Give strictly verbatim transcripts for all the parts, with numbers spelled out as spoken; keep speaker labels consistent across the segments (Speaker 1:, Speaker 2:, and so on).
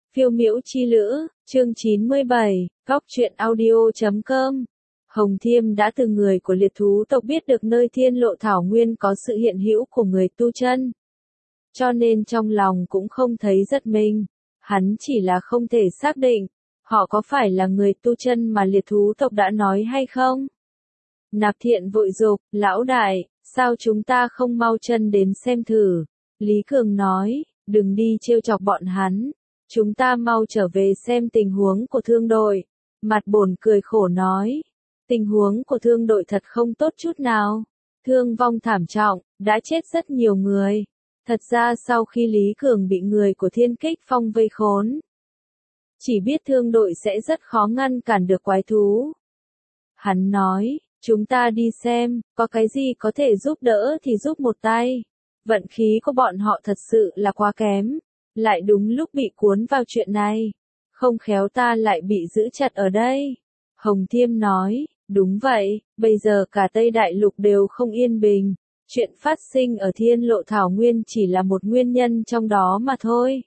Speaker 1: Phiêu miễu chi lữ, chương chín mươi bảy, góc truyện audio chấm com. Hồng Thiêm đã từ người của liệt thú tộc biết được nơi thiên lộ thảo nguyên có sự hiện hữu của người tu chân. Cho nên trong lòng cũng không thấy giật mình, hắn chỉ là không thể xác định, họ có phải là người tu chân mà liệt thú tộc đã nói hay không? Nạp Thiện vội dục, lão đại, sao chúng ta không mau chân đến xem thử? Lý Cường nói, đừng đi trêu chọc bọn hắn. Chúng ta mau trở về xem tình huống của thương đội. Mặt bổn cười khổ nói. Tình huống của thương đội thật không tốt chút nào. Thương vong thảm trọng, đã chết rất nhiều người. Thật ra sau khi Lý Cường bị người của Thiên Kích Phong vây khốn, chỉ biết thương đội sẽ rất khó ngăn cản được quái thú. Hắn nói, chúng ta đi xem, có cái gì có thể giúp đỡ thì giúp một tay. Vận khí của bọn họ thật sự là quá kém. Lại đúng lúc bị cuốn vào chuyện này. Không khéo ta lại bị giữ chặt ở đây. Hồng Thiêm nói, đúng vậy, bây giờ cả Tây Đại Lục đều không yên bình. Chuyện phát sinh ở thiên lộ thảo nguyên chỉ là một nguyên nhân trong đó mà thôi.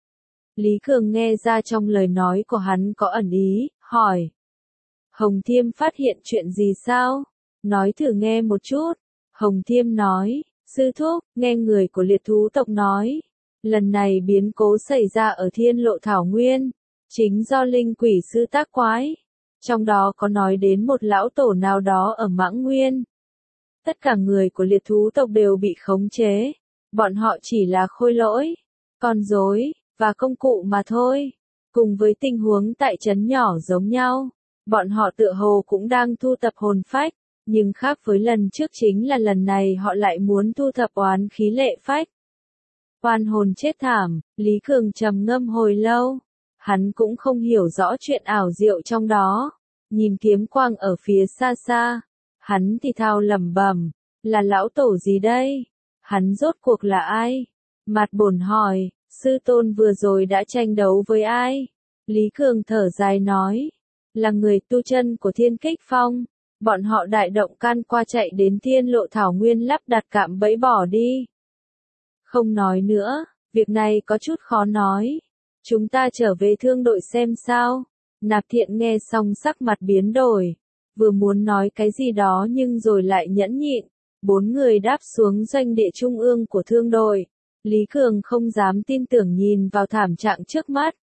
Speaker 1: Lý Cường nghe ra trong lời nói của hắn có ẩn ý, hỏi. Hồng Thiêm phát hiện chuyện gì sao? Nói thử nghe một chút. Hồng Thiêm nói, sư thúc, nghe người của liệt thú tộc nói. Lần này biến cố xảy ra ở thiên lộ thảo nguyên, chính do linh quỷ sư tác quái. Trong đó có nói đến một lão tổ nào đó ở Mãng Nguyên. Tất cả người của liệt thú tộc đều bị khống chế. Bọn họ chỉ là khôi lỗi, con rối, và công cụ mà thôi. Cùng với tình huống tại trấn nhỏ giống nhau, bọn họ tựa hồ cũng đang thu thập hồn phách. Nhưng khác với lần trước chính là lần này họ lại muốn thu thập oán khí lệ phách. Oan hồn chết thảm, Lý Cường trầm ngâm hồi lâu. Hắn cũng không hiểu rõ chuyện ảo diệu trong đó. Nhìn kiếm quang ở phía xa xa. Hắn thì thào lẩm bẩm, là lão tổ gì đây? Hắn rốt cuộc là ai? Mặt bổn hỏi, sư tôn vừa rồi đã tranh đấu với ai? Lý Cường thở dài nói, là người tu chân của Thiên Kích Phong. Bọn họ đại động can qua chạy đến thiên lộ thảo nguyên lắp đặt cạm bẫy bỏ đi. Không nói nữa, việc này có chút khó nói. Chúng ta trở về thương đội xem sao. Nạp Thiện nghe xong sắc mặt biến đổi. Vừa muốn nói cái gì đó nhưng rồi lại nhẫn nhịn. Bốn người đáp xuống doanh địa trung ương của thương đội. Lý Cường không dám tin tưởng nhìn vào thảm trạng trước mắt.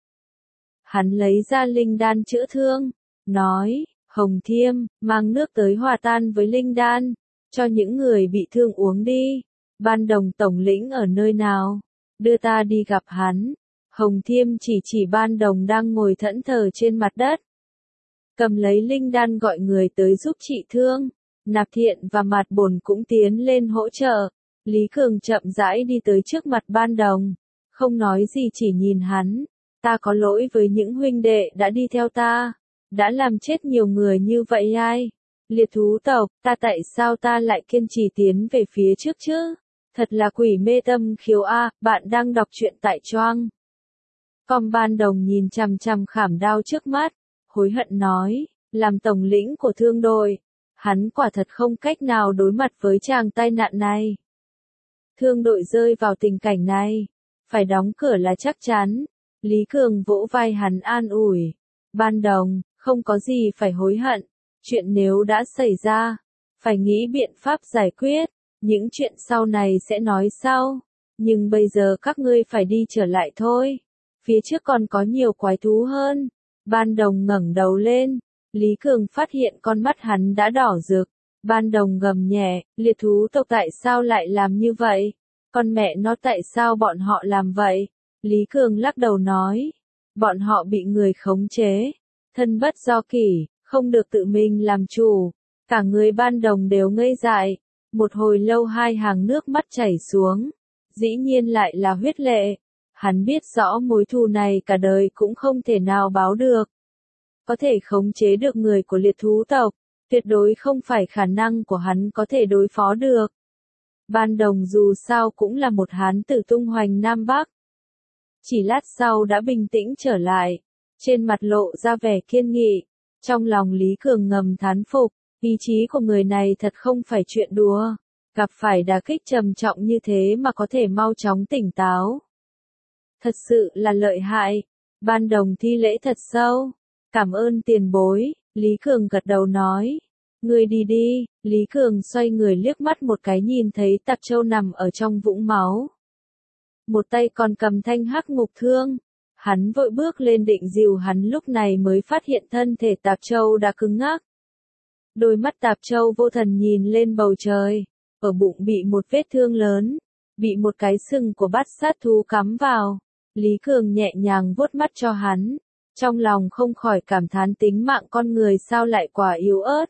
Speaker 1: Hắn lấy ra linh đan chữa thương. Nói, Hồng Thiêm, mang nước tới hòa tan với linh đan. Cho những người bị thương uống đi. Ban Đồng tổng lĩnh ở nơi nào? Đưa ta đi gặp hắn. Hồng Thiêm chỉ chỉ Ban Đồng đang ngồi thẫn thờ trên mặt đất. Cầm lấy linh đan gọi người tới giúp trị thương. Nạp Thiện và Mạt Bồn cũng tiến lên hỗ trợ. Lý Cường chậm rãi đi tới trước mặt Ban Đồng. Không nói gì chỉ nhìn hắn. Ta có lỗi với những huynh đệ đã đi theo ta. Đã làm chết nhiều người như vậy ai? Liệt thú tộc, ta tại sao ta lại kiên trì tiến về phía trước chứ? Thật là quỷ mê tâm khiếu a, bạn đang đọc truyện tại Choang. Com. Ban Đồng nhìn chằm chằm khảm đao trước mắt, hối hận nói, làm tổng lĩnh của thương đội, hắn quả thật không cách nào đối mặt với chàng tai nạn này. Thương đội rơi vào tình cảnh này, phải đóng cửa là chắc chắn. Lý Cường vỗ vai hắn an ủi, Ban Đồng, không có gì phải hối hận, chuyện nếu đã xảy ra, phải nghĩ biện pháp giải quyết. Những chuyện sau này sẽ nói sau. Nhưng bây giờ các ngươi phải đi trở lại thôi. Phía trước còn có nhiều quái thú hơn. Ban Đồng ngẩng đầu lên. Lý Cường phát hiện con mắt hắn đã đỏ rực. Ban Đồng gầm nhẹ, liệt thú tộc tại sao lại làm như vậy? Con mẹ nó tại sao bọn họ làm vậy? Lý Cường lắc đầu nói. Bọn họ bị người khống chế. Thân bất do kỷ, không được tự mình làm chủ. Cả người Ban Đồng đều ngây dại. Một hồi lâu hai hàng nước mắt chảy xuống. Dĩ nhiên lại là huyết lệ. Hắn biết rõ mối thù này cả đời cũng không thể nào báo được. Có thể khống chế được người của liệt thú tộc, tuyệt đối không phải khả năng của hắn có thể đối phó được. Ban Đồng dù sao cũng là một hán tử tung hoành Nam Bắc. Chỉ lát sau đã bình tĩnh trở lại. Trên mặt lộ ra vẻ kiên nghị. Trong lòng Lý Cường ngầm thán phục. Ý chí của người này thật không phải chuyện đùa. Gặp phải đả kích trầm trọng như thế mà có thể mau chóng tỉnh táo. Thật sự là lợi hại. Ban Đồng thi lễ thật sâu. Cảm ơn tiền bối, Lý Cường gật đầu nói. Ngươi đi đi, Lý Cường xoay người liếc mắt một cái nhìn thấy Tạp Châu nằm ở trong vũng máu. Một tay còn cầm thanh hắc ngục thương. Hắn vội bước lên định dìu hắn, lúc này mới phát hiện thân thể Tạp Châu đã cứng ngắc. Đôi mắt Tạp Châu vô thần nhìn lên bầu trời, ở bụng bị một vết thương lớn, bị một cái sừng của bát sát thú cắm vào. Lý Cường nhẹ nhàng vuốt mắt cho hắn, trong lòng không khỏi cảm thán tính mạng con người sao lại quả yếu ớt.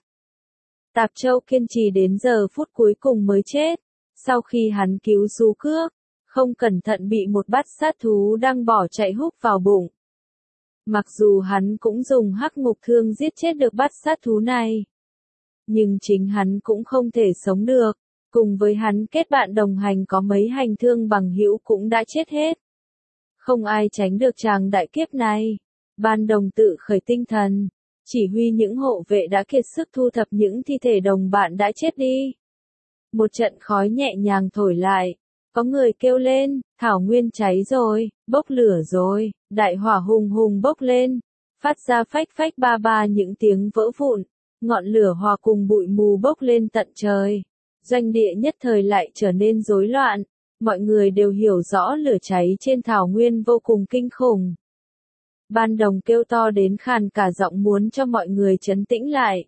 Speaker 1: Tạp Châu kiên trì đến giờ phút cuối cùng mới chết, sau khi hắn cứu du cước, không cẩn thận bị một bát sát thú đang bỏ chạy húc vào bụng. Mặc dù hắn cũng dùng hắc ngục thương giết chết được bát sát thú này, nhưng chính hắn cũng không thể sống được, cùng với hắn kết bạn đồng hành có mấy hành thương bằng hữu cũng đã chết hết. Không ai tránh được tràng đại kiếp này. Ban Đồng tự khởi tinh thần, chỉ huy những hộ vệ đã kiệt sức thu thập những thi thể đồng bạn đã chết đi. Một trận khói nhẹ nhàng thổi lại, có người kêu lên, thảo nguyên cháy rồi, bốc lửa rồi, đại hỏa hùng hùng bốc lên, phát ra phách phách ba ba những tiếng vỡ vụn, ngọn lửa hòa cùng bụi mù bốc lên tận trời. Doanh địa nhất thời lại trở nên rối loạn, mọi người đều hiểu rõ lửa cháy trên thảo nguyên vô cùng kinh khủng. Ban Đồng kêu to đến khàn cả giọng muốn cho mọi người trấn tĩnh lại.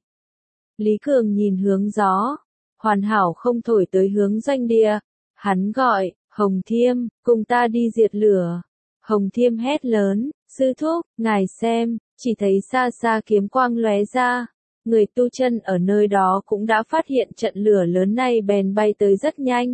Speaker 1: Lý Cường nhìn hướng gió, hoàn hảo không thổi tới hướng doanh địa. Hắn gọi, Hồng Thiêm, cùng ta đi diệt lửa. Hồng Thiêm hét lớn, sư thúc, ngài xem, chỉ thấy xa xa kiếm quang lóe ra. Người tu chân ở nơi đó cũng đã phát hiện trận lửa lớn này bèn bay tới rất nhanh.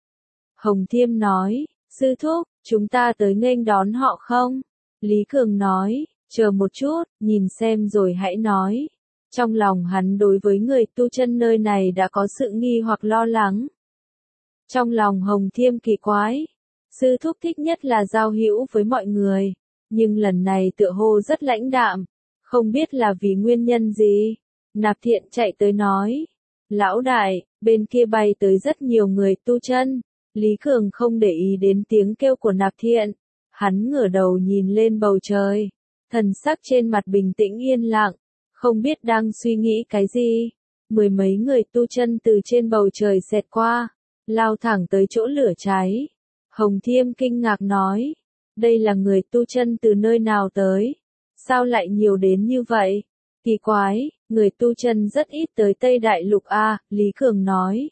Speaker 1: Hồng Thiêm nói, sư thúc, chúng ta tới nghênh đón họ không? Lý Cường nói, chờ một chút, nhìn xem rồi hãy nói. Trong lòng hắn đối với người tu chân nơi này đã có sự nghi hoặc lo lắng. Trong lòng Hồng Thiêm kỳ quái, sư thúc thích nhất là giao hữu với mọi người, nhưng lần này tựa hồ rất lãnh đạm, không biết là vì nguyên nhân gì. Nạp Thiện chạy tới nói, lão đại, bên kia bay tới rất nhiều người tu chân. Lý Cường không để ý đến tiếng kêu của Nạp Thiện, hắn ngửa đầu nhìn lên bầu trời, thần sắc trên mặt bình tĩnh yên lặng, không biết đang suy nghĩ cái gì. Mười mấy người tu chân từ trên bầu trời xẹt qua, lao thẳng tới chỗ lửa cháy. Hồng Thiêm kinh ngạc nói, đây là người tu chân từ nơi nào tới? Sao lại nhiều đến như vậy? Kỳ quái, người tu chân rất ít tới Tây Đại Lục a, Lý Cường nói.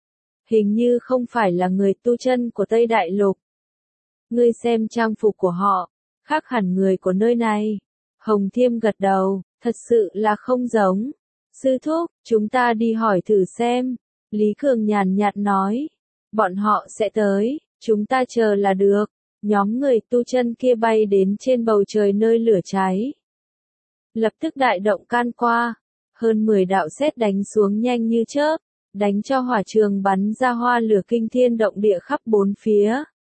Speaker 1: Hình như không phải là người tu chân của Tây Đại Lục. Ngươi xem trang phục của họ, khác hẳn người của nơi này. Hồng Thiêm gật đầu, thật sự là không giống. Sư thúc, chúng ta đi hỏi thử xem. Lý Cường nhàn nhạt nói, bọn họ sẽ tới, chúng ta chờ là được. Nhóm người tu chân kia bay đến trên bầu trời nơi lửa cháy. Lập tức đại động can qua, hơn mười đạo sét đánh xuống nhanh như chớp, đánh cho hỏa trường bắn ra hoa lửa kinh thiên động địa khắp bốn phía.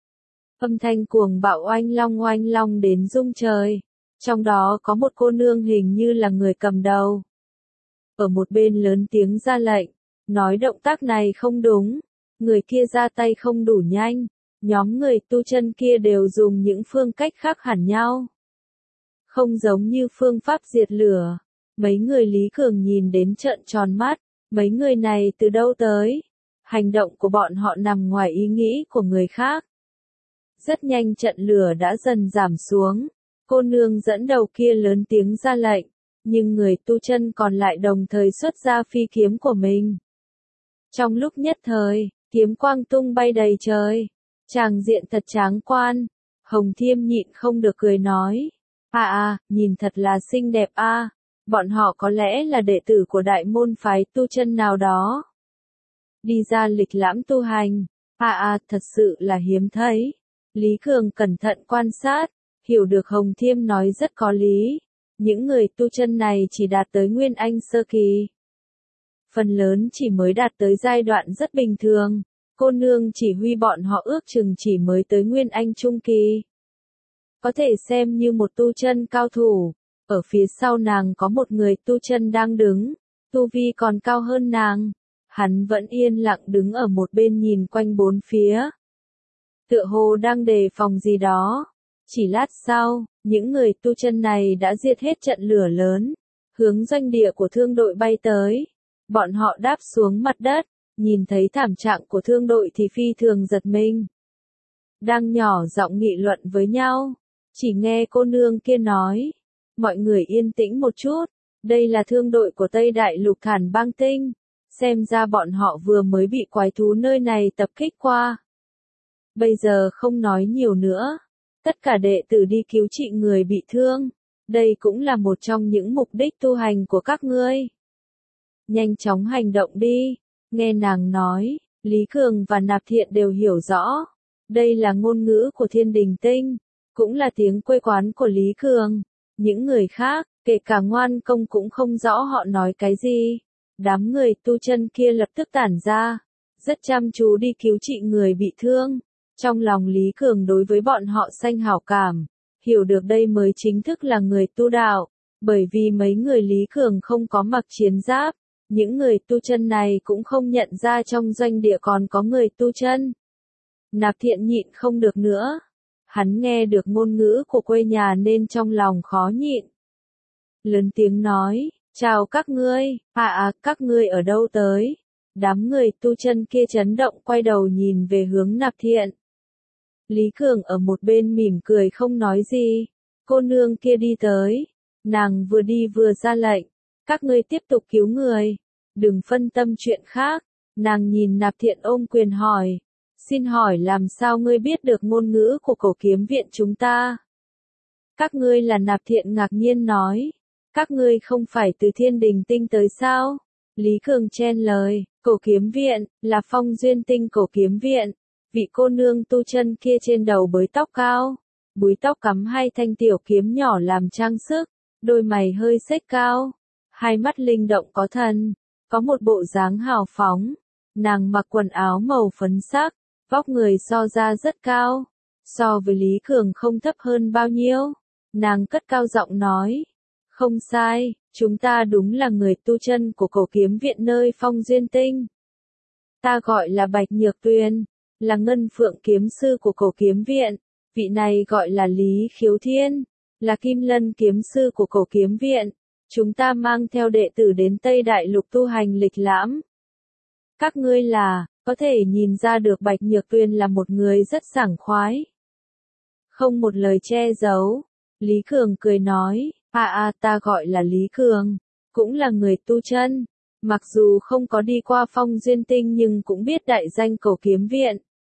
Speaker 1: Âm thanh cuồng bạo oanh long oanh long đến rung trời, trong đó có một cô nương hình như là người cầm đầu. Ở một bên lớn tiếng ra lệnh, nói động tác này không đúng, người kia ra tay không đủ nhanh, nhóm người tu chân kia đều dùng những phương cách khác hẳn nhau. Không giống như phương pháp diệt lửa, mấy người Lý Cường nhìn đến trợn tròn mắt, mấy người này từ đâu tới? Hành động của bọn họ nằm ngoài ý nghĩ của người khác. Rất nhanh trận lửa đã dần giảm xuống, cô nương dẫn đầu kia lớn tiếng ra lệnh, nhưng người tu chân còn lại đồng thời xuất ra phi kiếm của mình. Trong lúc nhất thời, kiếm quang tung bay đầy trời, tràng diện thật tráng quan. Hồng Thiêm nhịn không được cười nói, à à, nhìn thật là xinh đẹp a, à. Bọn họ có lẽ là đệ tử của đại môn phái tu chân nào đó. Đi ra lịch lãm tu hành, à à, thật sự là hiếm thấy. Lý Cường cẩn thận quan sát, hiểu được Hồng Thiêm nói rất có lý. Những người tu chân này chỉ đạt tới Nguyên Anh sơ kỳ. Phần lớn chỉ mới đạt tới giai đoạn rất bình thường. Cô nương chỉ huy bọn họ ước chừng chỉ mới tới Nguyên Anh trung kỳ. Có thể xem như một tu chân cao thủ. Ở phía sau nàng có một người tu chân đang đứng, tu vi còn cao hơn nàng. Hắn vẫn yên lặng đứng ở một bên nhìn quanh bốn phía. Tựa hồ đang đề phòng gì đó. Chỉ lát sau, những người tu chân này đã diệt hết trận lửa lớn, hướng doanh địa của thương đội bay tới. Bọn họ đáp xuống mặt đất, nhìn thấy thảm trạng của thương đội thì phi thường giật mình. Đang nhỏ giọng nghị luận với nhau, chỉ nghe cô nương kia nói, mọi người yên tĩnh một chút, đây là thương đội của Tây Đại Lục Thản Bang Tinh, xem ra bọn họ vừa mới bị quái thú nơi này tập kích qua. Bây giờ không nói nhiều nữa, tất cả đệ tử đi cứu trị người bị thương, đây cũng là một trong những mục đích tu hành của các ngươi. Nhanh chóng hành động đi, nghe nàng nói, Lý Cường và Nạp Thiện đều hiểu rõ. Đây là ngôn ngữ của Thiên Đình Tinh, cũng là tiếng quê quán của Lý Cường. Những người khác, kể cả Ngoan Công cũng không rõ họ nói cái gì. Đám người tu chân kia lập tức tản ra, rất chăm chú đi cứu trị người bị thương. Trong lòng Lý Cường đối với bọn họ sanh hảo cảm, hiểu được đây mới chính thức là người tu đạo, bởi vì mấy người Lý Cường không có mặc chiến giáp. Những người tu chân này cũng không nhận ra trong doanh địa còn có người tu chân. Nạp Thiện nhịn không được nữa. Hắn nghe được ngôn ngữ của quê nhà nên trong lòng khó nhịn. Lớn tiếng nói, chào các ngươi, à à, các ngươi ở đâu tới? Đám người tu chân kia chấn động quay đầu nhìn về hướng Nạp Thiện. Lý Cường ở một bên mỉm cười không nói gì. Cô nương kia đi tới. Nàng vừa đi vừa ra lệnh. Các ngươi tiếp tục cứu người. Đừng phân tâm chuyện khác. Nàng nhìn Nạp Thiện ôm quyền hỏi. Xin hỏi làm sao ngươi biết được ngôn ngữ của Cổ Kiếm Viện chúng ta? Các ngươi là Nạp Thiện ngạc nhiên nói. Các ngươi không phải từ Thiên Đình Tinh tới sao? Lý Cường chen lời. Cổ Kiếm Viện, là Phong Duyên Tinh Cổ Kiếm Viện. Vị cô nương tu chân kia trên đầu bới tóc cao. Búi tóc cắm hai thanh tiểu kiếm nhỏ làm trang sức. Đôi mày hơi xếch cao. Hai mắt linh động có thần. Có một bộ dáng hào phóng. Nàng mặc quần áo màu phấn sắc. Vóc người so ra rất cao. So với Lý Cường không thấp hơn bao nhiêu. Nàng cất cao giọng nói. Không sai, chúng ta đúng là người tu chân của Cổ Kiếm Viện nơi Phong Duyên Tinh. Ta gọi là Bạch Nhược Tuyền, là Ngân Phượng Kiếm Sư của Cổ Kiếm Viện. Vị này gọi là Lý Khiếu Thiên, là Kim Lân Kiếm Sư của Cổ Kiếm Viện. Chúng ta mang theo đệ tử đến Tây Đại Lục tu hành lịch lãm. Các ngươi là, có thể nhìn ra được Bạch Nhược Tuyền là một người rất sảng khoái. Không một lời che giấu, Lý Cường cười nói, à à ta gọi là Lý Cường, cũng là người tu chân. Mặc dù không có đi qua Phong Duyên Tinh nhưng cũng biết đại danh Cổ Kiếm Viện.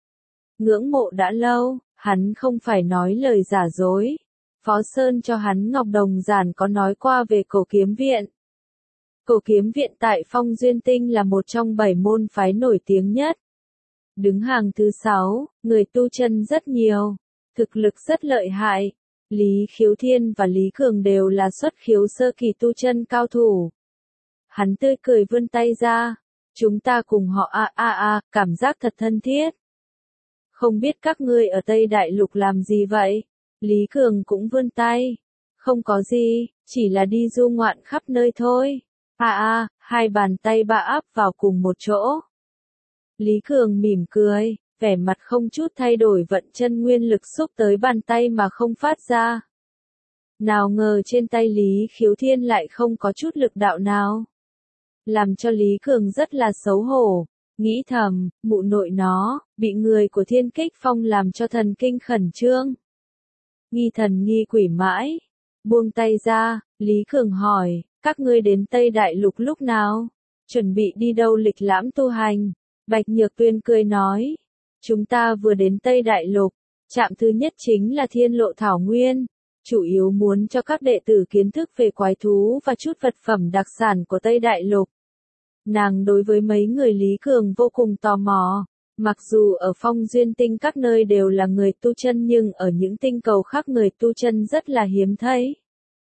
Speaker 1: Ngưỡng mộ đã lâu, hắn không phải nói lời giả dối. Phó Sơn cho hắn Ngọc Đồng Giản có nói qua về Cổ Kiếm Viện. Cổ Kiếm Viện tại Phong Duyên Tinh là một trong bảy môn phái nổi tiếng nhất. Đứng hàng thứ sáu, người tu chân rất nhiều, thực lực rất lợi hại. Lý Khiếu Thiên và Lý Cường đều là xuất khiếu sơ kỳ tu chân cao thủ. Hắn tươi cười vươn tay ra. Chúng ta cùng họ a a a, cảm giác thật thân thiết. Không biết các ngươi ở Tây Đại Lục làm gì vậy? Lý Cường cũng vươn tay. Không có gì, chỉ là đi du ngoạn khắp nơi thôi. A a, hai bàn tay ba áp vào cùng một chỗ. Lý Cường mỉm cười, vẻ mặt không chút thay đổi vận chân nguyên lực xúc tới bàn tay mà không phát ra. Nào ngờ trên tay Lý Khiếu Thiên lại không có chút lực đạo nào. Làm cho Lý Cường rất là xấu hổ, nghĩ thầm, mụ nội nó, bị người của Thiên Kích Phong làm cho thần kinh khẩn trương. Nghi thần nghi quỷ mãi, buông tay ra, Lý Cường hỏi, các ngươi đến Tây Đại Lục lúc nào? Chuẩn bị đi đâu lịch lãm tu hành? Bạch Nhược Tuyên cười nói, chúng ta vừa đến Tây Đại Lục, trạm thứ nhất chính là Thiên Lộ Thảo Nguyên, chủ yếu muốn cho các đệ tử kiến thức về quái thú và chút vật phẩm đặc sản của Tây Đại Lục. Nàng đối với mấy người Lý Cường vô cùng tò mò, mặc dù ở Phong Duyên Tinh các nơi đều là người tu chân nhưng ở những tinh cầu khác người tu chân rất là hiếm thấy.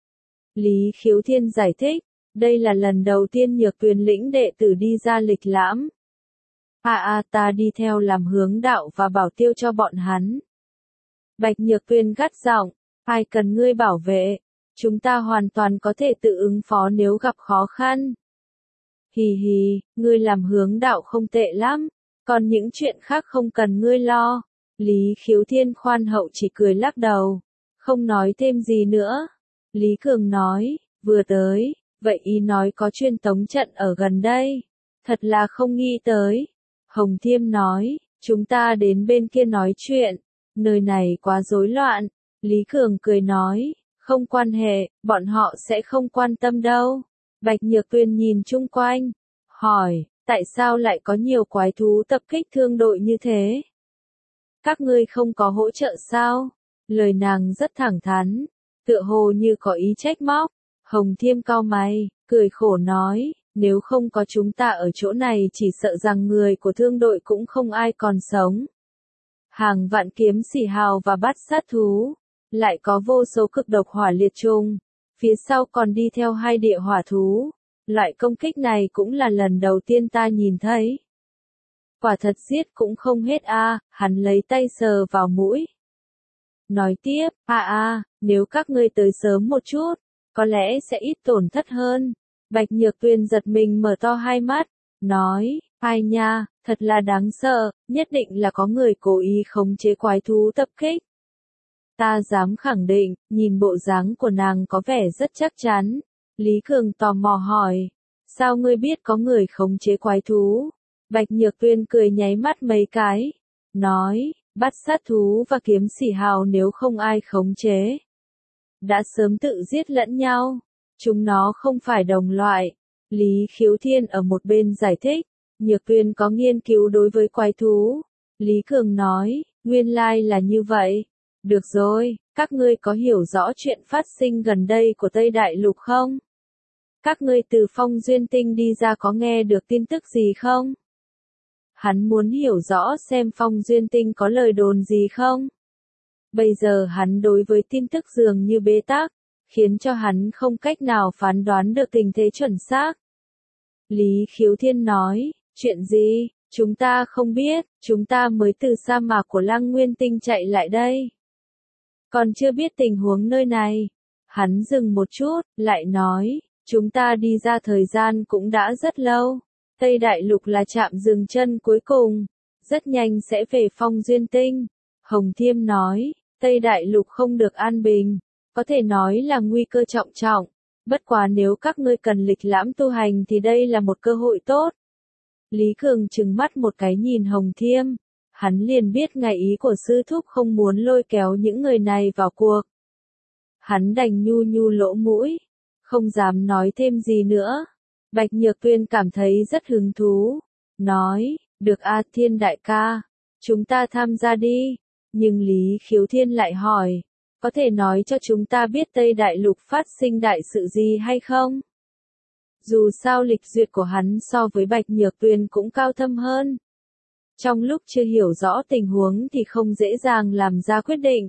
Speaker 1: Lý Khiếu Thiên giải thích, đây là lần đầu tiên Nhược Tuyền lĩnh đệ tử đi ra lịch lãm. À à ta đi theo làm hướng đạo và bảo tiêu cho bọn hắn. Bạch Nhược Tuyền gắt giọng, ai cần ngươi bảo vệ, chúng ta hoàn toàn có thể tự ứng phó nếu gặp khó khăn. Hì hì, ngươi làm hướng đạo không tệ lắm, còn những chuyện khác không cần ngươi lo. Lý Khiếu Thiên khoan hậu chỉ cười lắc đầu. không nói thêm gì nữa. Lý Cường nói, vừa tới, vậy ý nói có truyền tống trận ở gần đây. Thật là không nghĩ tới. Hồng Thiêm nói, chúng ta đến bên kia nói chuyện, nơi này quá rối loạn. Lý Cường cười nói, không quan hệ, bọn họ sẽ không quan tâm đâu. Bạch Nhược Tuyên nhìn chung quanh, hỏi, tại sao lại có nhiều quái thú tập kích thương đội như thế? Các ngươi không có hỗ trợ sao? Lời nàng rất thẳng thắn, tựa hồ như có ý trách móc. Hồng Thiêm cau mày, cười khổ nói, nếu không có chúng ta ở chỗ này chỉ sợ rằng người của thương đội cũng không ai còn sống. Hàng vạn kiếm xỉ hào và bắt sát thú, lại có vô số cực độc hỏa liệt trùng, phía sau còn đi theo hai địa hỏa thú. Loại công kích này cũng là lần đầu tiên ta nhìn thấy. Quả thật giết cũng không hết a, à, hắn lấy tay sờ vào mũi. Nói tiếp, a à, a, à, nếu các ngươi tới sớm một chút, có lẽ sẽ ít tổn thất hơn. Bạch Nhược Tuyên giật mình mở to hai mắt, nói, ai nha, thật là đáng sợ, nhất định là có người cố ý khống chế quái thú tập kích. Ta dám khẳng định, nhìn bộ dáng của nàng có vẻ rất chắc chắn. Lý Cường tò mò hỏi, sao ngươi biết có người khống chế quái thú? Bạch Nhược Tuyên cười nháy mắt mấy cái, nói, bắt sát thú và kiếm xỉ hào nếu không ai khống chế, đã sớm tự giết lẫn nhau, chúng nó không phải đồng loại. Lý Khiếu Thiên ở một bên giải thích, Nhược Tuyên có nghiên cứu đối với quái thú. Lý Cường nói, nguyên lai là như vậy. Được rồi, các ngươi có hiểu rõ chuyện phát sinh gần đây của Tây Đại Lục không? Các ngươi từ Phong Duyên Tinh đi ra có nghe được tin tức gì không? Hắn muốn hiểu rõ xem Phong Duyên Tinh có lời đồn gì không? Bây giờ hắn đối với tin tức dường như bế tắc, khiến cho hắn không cách nào phán đoán được tình thế chuẩn xác. Lý Khiếu Thiên nói, chuyện gì? Chúng ta không biết, chúng ta mới từ sa mạc của Lăng Nguyên Tinh chạy lại đây. Còn chưa biết tình huống nơi này. Hắn dừng một chút, lại nói, chúng ta đi ra thời gian cũng đã rất lâu. Tây Đại Lục là trạm dừng chân cuối cùng, rất nhanh sẽ về Phong Duyên Tinh. Hồng Thiêm nói, Tây Đại Lục không được an bình, có thể nói là nguy cơ trọng trọng. Bất quá nếu các ngươi cần lịch lãm tu hành thì đây là một cơ hội tốt. Lý Cường trừng mắt một cái nhìn Hồng Thiêm. Hắn liền biết ngài ý của sư thúc không muốn lôi kéo những người này vào cuộc. Hắn đành nhu nhu lỗ mũi, không dám nói thêm gì nữa. Bạch Nhược Tuyên cảm thấy rất hứng thú, nói, được a Thiên đại ca, chúng ta tham gia đi. Nhưng Lý Khiếu Thiên lại hỏi, có thể nói cho chúng ta biết Tây Đại Lục phát sinh đại sự gì hay không? Dù sao lịch duyệt của hắn so với Bạch Nhược Tuyên cũng cao thâm hơn. Trong lúc chưa hiểu rõ tình huống thì không dễ dàng làm ra quyết định.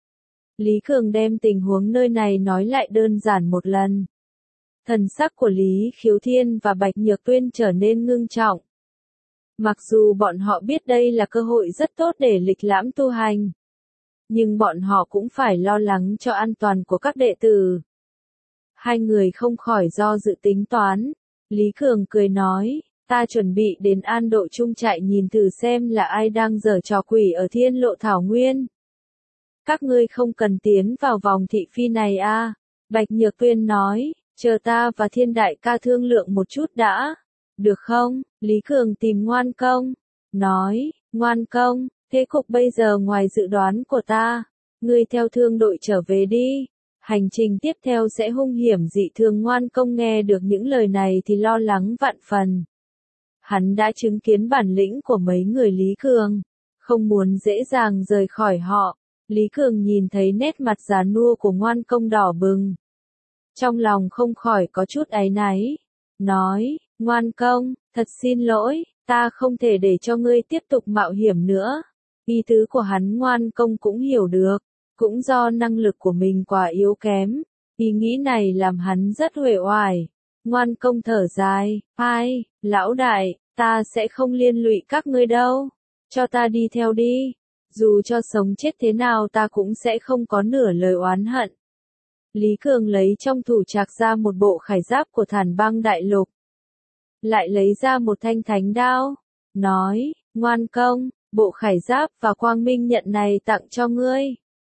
Speaker 1: Lý Cường đem tình huống nơi này nói lại đơn giản một lần. Thần sắc của Lý Khiếu Thiên và Bạch Nhược Tuyên trở nên ngưng trọng. Mặc dù bọn họ biết đây là cơ hội rất tốt để lịch lãm tu hành, nhưng bọn họ cũng phải lo lắng cho an toàn của các đệ tử. Hai người không khỏi do dự tính toán. Lý Cường cười nói, ta chuẩn bị đến An Độ Trung trại nhìn thử xem là ai đang giở trò quỷ ở Thiên Lộ Thảo Nguyên. Các ngươi không cần tiến vào vòng thị phi này a. À. Bạch Nhược Tuyên nói, chờ ta và Thiên đại ca thương lượng một chút đã. Được không? Lý Cường tìm Ngoan Công. Nói, Ngoan Công, thế cục bây giờ ngoài dự đoán của ta. Ngươi theo thương đội trở về đi. Hành trình tiếp theo sẽ hung hiểm dị thường. Ngoan Công nghe được những lời này thì lo lắng vạn phần. Hắn đã chứng kiến bản lĩnh của mấy người Lý Cường, không muốn dễ dàng rời khỏi họ. Lý Cường nhìn thấy nét mặt già nua của Ngoan Công đỏ bừng. Trong lòng không khỏi có chút áy náy. Nói, Ngoan Công, thật xin lỗi, ta không thể để cho ngươi tiếp tục mạo hiểm nữa. Ý tứ của hắn Ngoan Công cũng hiểu được, cũng do năng lực của mình quá yếu kém. Ý nghĩ này làm hắn rất uể oải. Ngoan Công thở dài, ai, lão đại, ta sẽ không liên lụy các ngươi đâu. Cho ta đi theo đi. Dù cho sống chết thế nào ta cũng sẽ không có nửa lời oán hận. Lý Cường lấy trong thủ trạc ra một bộ khải giáp của Thản Bang Đại Lục. Lại lấy ra một thanh thánh đao. Nói, Ngoan Công, bộ khải giáp và quang minh nhận này tặng cho ngươi.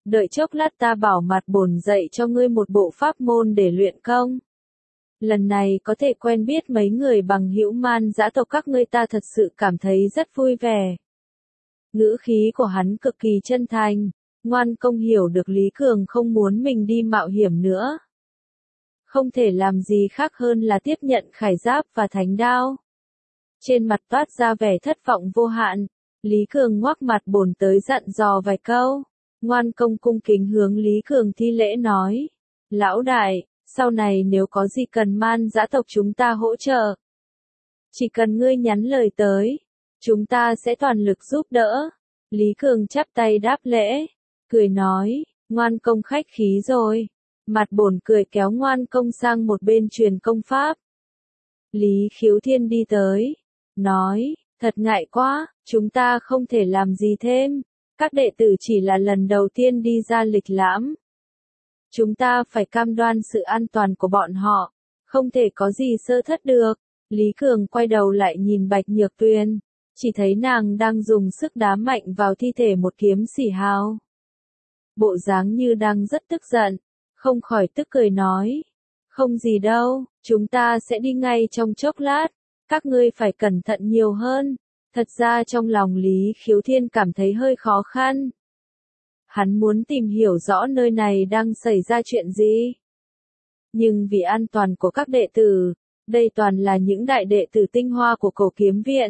Speaker 1: đợi chốc lát ta bảo mặt bổn dạy cho ngươi một bộ pháp môn để luyện công. Lần này có thể quen biết mấy người bằng hữu Man dã tộc các ngươi ta thật sự cảm thấy rất vui vẻ. Ngữ khí của hắn cực kỳ chân thành, Ngoan Công hiểu được Lý Cường không muốn mình đi mạo hiểm nữa. Không thể làm gì khác hơn là tiếp nhận khải giáp và thánh đao. Trên mặt toát ra vẻ thất vọng vô hạn, Lý Cường ngoác mặt bổn tới dặn dò vài câu. Ngoan Công cung kính hướng Lý Cường thi lễ nói, lão đại, sau này nếu có gì cần Man dã tộc chúng ta hỗ trợ, chỉ cần ngươi nhắn lời tới, chúng ta sẽ toàn lực giúp đỡ. Lý Cường chắp tay đáp lễ, cười nói, Ngoan Công khách khí rồi. Mặt bổn cười kéo Ngoan Công sang một bên truyền công pháp. Lý Khiếu Thiên đi tới, nói, thật ngại quá, chúng ta không thể làm gì thêm. Các đệ tử chỉ là lần đầu tiên đi ra lịch lãm. Chúng ta phải cam đoan sự an toàn của bọn họ, không thể có gì sơ thất được. Lý Cường quay đầu lại nhìn Bạch Nhược Tuyên, chỉ thấy nàng đang dùng sức đá mạnh vào thi thể một kiếm xỉ hào. Bộ dáng như đang rất tức giận, không khỏi tức cười nói, không gì đâu, chúng ta sẽ đi ngay trong chốc lát, các ngươi phải cẩn thận nhiều hơn. Thật ra trong lòng Lý Khiếu Thiên cảm thấy hơi khó khăn. Hắn muốn tìm hiểu rõ nơi này đang xảy ra chuyện gì. Nhưng vì an toàn của các đệ tử, đây toàn là những đại đệ tử tinh hoa của Cổ Kiếm Viện.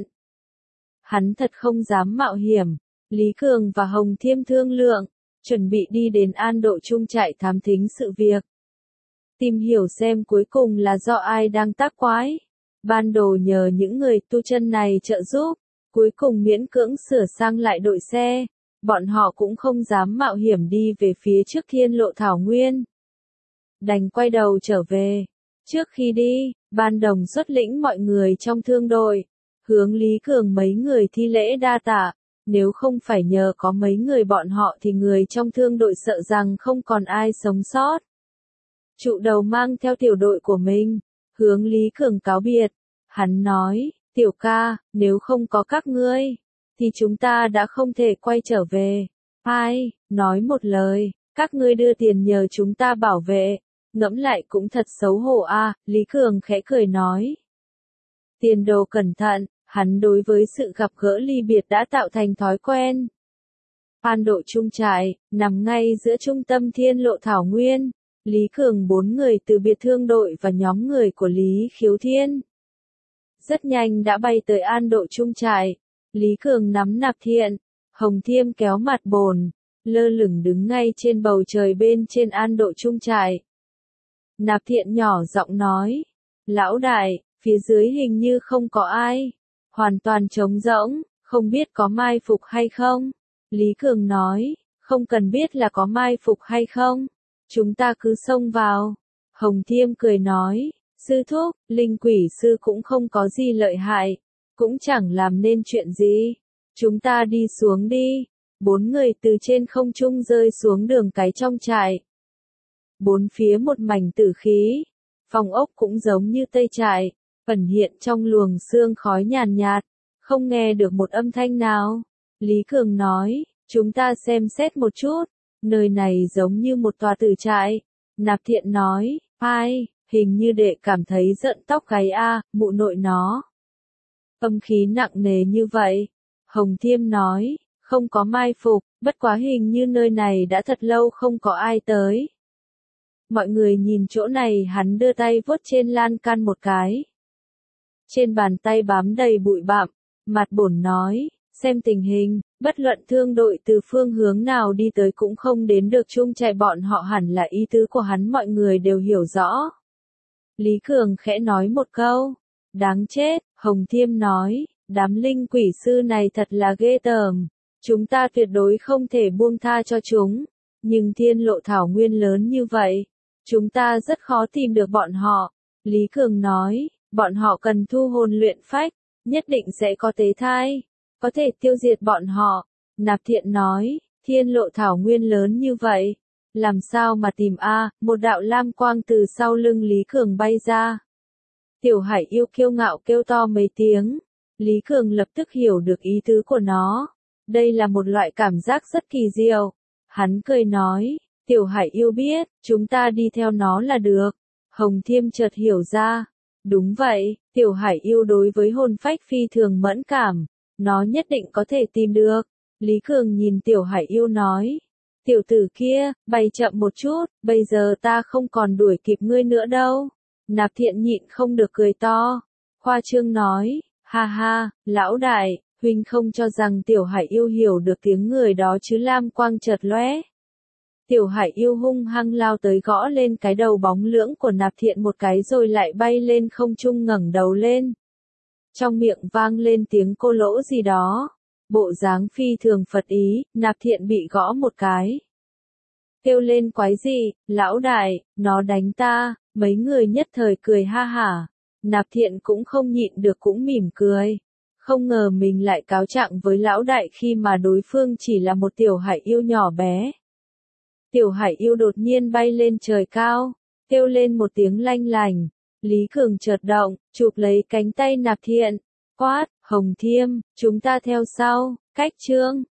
Speaker 1: Hắn thật không dám mạo hiểm. Lý Cường và Hồng Thiêm thương lượng, chuẩn bị đi đến An Độ Trung trại thám thính sự việc. Tìm hiểu xem cuối cùng là do ai đang tác quái. Ban đầu nhờ những người tu chân này trợ giúp, cuối cùng miễn cưỡng sửa sang lại đội xe. Bọn họ cũng không dám mạo hiểm đi về phía trước Thiên Lộ Thảo Nguyên. Đành quay đầu trở về. Trước khi đi, Ban Đồng xuất lĩnh mọi người trong thương đội, hướng Lý Cường mấy người thi lễ đa tạ. Nếu không phải nhờ có mấy người bọn họ thì người trong thương đội sợ rằng không còn ai sống sót. Trụ đầu mang theo tiểu đội của mình, hướng Lý Cường cáo biệt. Hắn nói, tiểu ca, nếu không có các ngươi, thì chúng ta đã không thể quay trở về. Ai, nói một lời, các ngươi đưa tiền nhờ chúng ta bảo vệ, ngẫm lại cũng thật xấu hổ a. Lý Cường khẽ cười nói. Tiền đồ cẩn thận, hắn đối với sự gặp gỡ ly biệt đã tạo thành thói quen. An Độ Trung trại, nằm ngay giữa trung tâm Thiên Lộ Thảo Nguyên. Lý Cường bốn người từ biệt thương đội và nhóm người của Lý Khiếu Thiên. Rất nhanh đã bay tới An Độ Trung trại. Lý Cường nắm Nạp Thiện, Hồng Thiêm kéo mặt bồn, lơ lửng đứng ngay trên bầu trời bên trên An Độ Trung trại. Nạp Thiện nhỏ giọng nói, lão đại, phía dưới hình như không có ai, hoàn toàn trống rỗng, không biết có mai phục hay không. Lý Cường nói, không cần biết là có mai phục hay không, chúng ta cứ xông vào. Hồng Thiêm cười nói, sư thúc, linh quỷ sư cũng không có gì lợi hại, cũng chẳng làm nên chuyện gì. Chúng ta đi xuống đi. Bốn người từ trên không trung rơi xuống đường cái trong trại. Bốn phía một mảnh tử khí. Phòng ốc cũng giống như tây trại, ẩn hiện trong luồng sương khói nhàn nhạt, không nghe được một âm thanh nào. Lý Cường nói, chúng ta xem xét một chút, nơi này giống như một tòa tử trại. Nạp Thiện nói, ai, hình như đệ cảm thấy giận tóc gáy a, mụ nội nó. Âm khí nặng nề như vậy. Hồng Thiêm nói, không có mai phục, bất quá hình như nơi này đã thật lâu không có ai tới. Mọi người nhìn chỗ này, hắn đưa tay vuốt trên lan can một cái. Trên bàn tay bám đầy bụi bặm, mặt bổn nói, xem tình hình, bất luận thương đội từ phương hướng nào đi tới cũng không đến được chung trại bọn họ, hẳn là ý tứ của hắn mọi người đều hiểu rõ. Lý Cường khẽ nói một câu, đáng chết. Hồng Thiêm nói, đám linh quỷ sư này thật là ghê tởm, chúng ta tuyệt đối không thể buông tha cho chúng, nhưng Thiên Lộ Thảo Nguyên lớn như vậy, chúng ta rất khó tìm được bọn họ. Lý Cường nói, bọn họ cần thu hồn luyện phách, nhất định sẽ có tế thai, có thể tiêu diệt bọn họ. Nạp Thiện nói, Thiên Lộ Thảo Nguyên lớn như vậy, làm sao mà tìm a? Một đạo lam quang từ sau lưng Lý Cường bay ra. Tiểu Hải Yêu kiêu ngạo kêu to mấy tiếng. Lý Cường lập tức hiểu được ý tứ của nó. Đây là một loại cảm giác rất kỳ diệu. Hắn cười nói, Tiểu Hải yêu biết, chúng ta đi theo nó là được. Hồng Thiêm chợt hiểu ra. Đúng vậy, Tiểu Hải yêu đối với hồn phách phi thường mẫn cảm. Nó nhất định có thể tìm được. Lý Cường nhìn Tiểu Hải yêu nói. Tiểu tử kia, bay chậm một chút, bây giờ ta không còn đuổi kịp ngươi nữa đâu. Nạp Thiện nhịn không được cười to. Khoa trương nói, ha ha, lão đại, huynh không cho rằng Tiểu Hải yêu hiểu được tiếng người đó chứ. Lam quang chợt lóe. Tiểu Hải yêu hung hăng lao tới gõ lên cái đầu bóng lưỡng của Nạp Thiện một cái rồi lại bay lên không trung ngẩng đầu lên. Trong miệng vang lên tiếng cô lỗ gì đó. Bộ dáng phi thường Phật ý, Nạp Thiện bị gõ một cái. Kêu lên quái gì, lão đại, nó đánh ta, mấy người nhất thời cười ha hả. Nạp Thiện cũng không nhịn được cũng mỉm cười. Không ngờ mình lại cáo trạng với lão đại khi mà đối phương chỉ là một Tiểu Hải yêu nhỏ bé. Tiểu Hải yêu đột nhiên bay lên trời cao, kêu lên một tiếng lanh lành. Lý Cường chợt động, chụp lấy cánh tay Nạp Thiện, quát, Hồng Thiêm, chúng ta theo sau, cách chương.